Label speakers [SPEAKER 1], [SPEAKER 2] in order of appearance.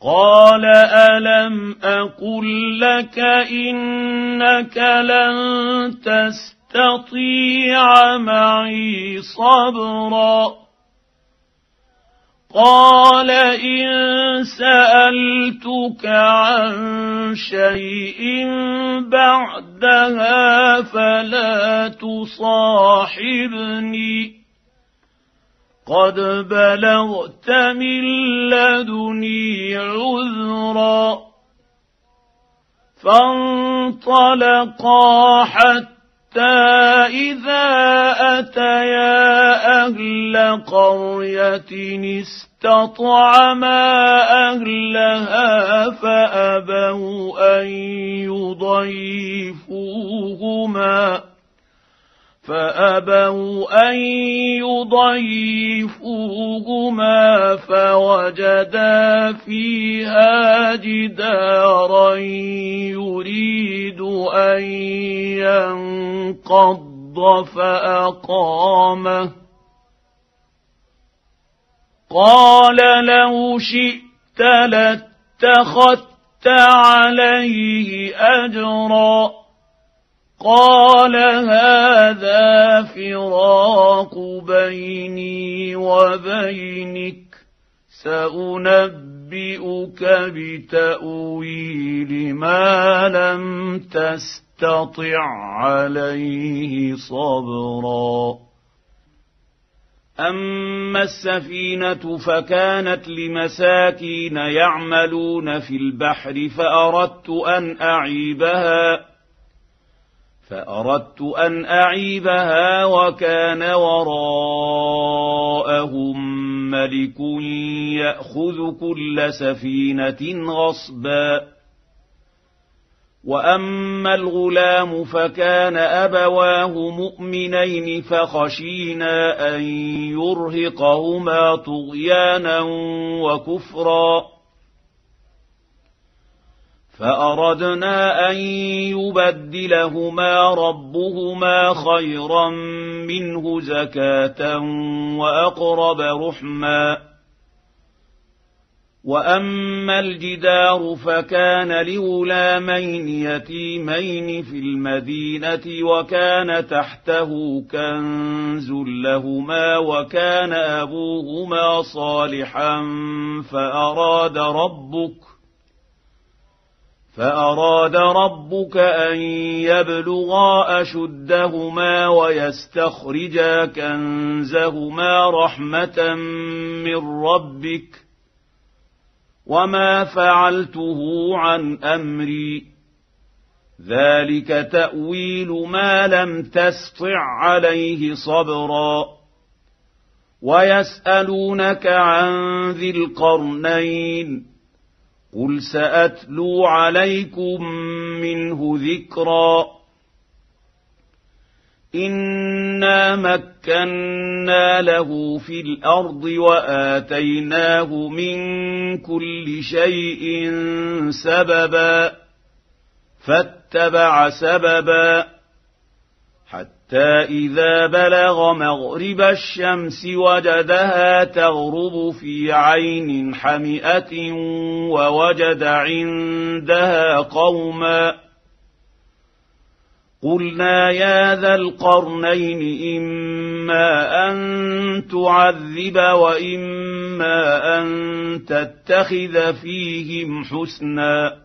[SPEAKER 1] قال ألم أقل لك إنك لن تستطيع معي صبرا قال إن سألتك عن شيء بعدها فلا تصاحبني قد بلغت من لدني عذرا فانطلقا حتى إذا أتيا أهل قرية استطعما أهلها فأبوا أن يضيفوهما فوجدا فيها جدارا يريد أن ينقض فأقامه قال لو شئت لاتخذت عليه أجرا قال هذا فراق بيني وبينك سأنبئك بتأويل ما لم تستطع عليه صبرا أما السفينة فكانت لمساكين يعملون في البحر فأردت أن أعيبها وكان وراءهم ملك يأخذ كل سفينة غصبا وأما الغلام فكان أبواه مؤمنين فخشينا أن يرهقهما طغيانا وكفرا فأردنا أن يبدلهما ربهما خيرا منه زكاة وأقرب رحما وأما الجدار فكان لغلامين يتيمين في المدينة وكان تحته كنز لهما وكان أبوهما صالحا فأراد ربك أن يبلغا أشدهما ويستخرجا كنزهما رحمة من ربك وما فعلته عن أمري ذلك تأويل ما لم تسطع عليه صبرا ويسألونك عن ذي القرنين قل سأتلو عليكم منه ذكرا إنا مكنا له في الأرض وآتيناه من كل شيء سببا فاتبع سببا حتى إذا بلغ مغرب الشمس وجدها تغرب في عين حمئة ووجد عندها قوما قلنا يا ذا القرنين إما أن تعذب وإما أن تتخذ فيهم حسنا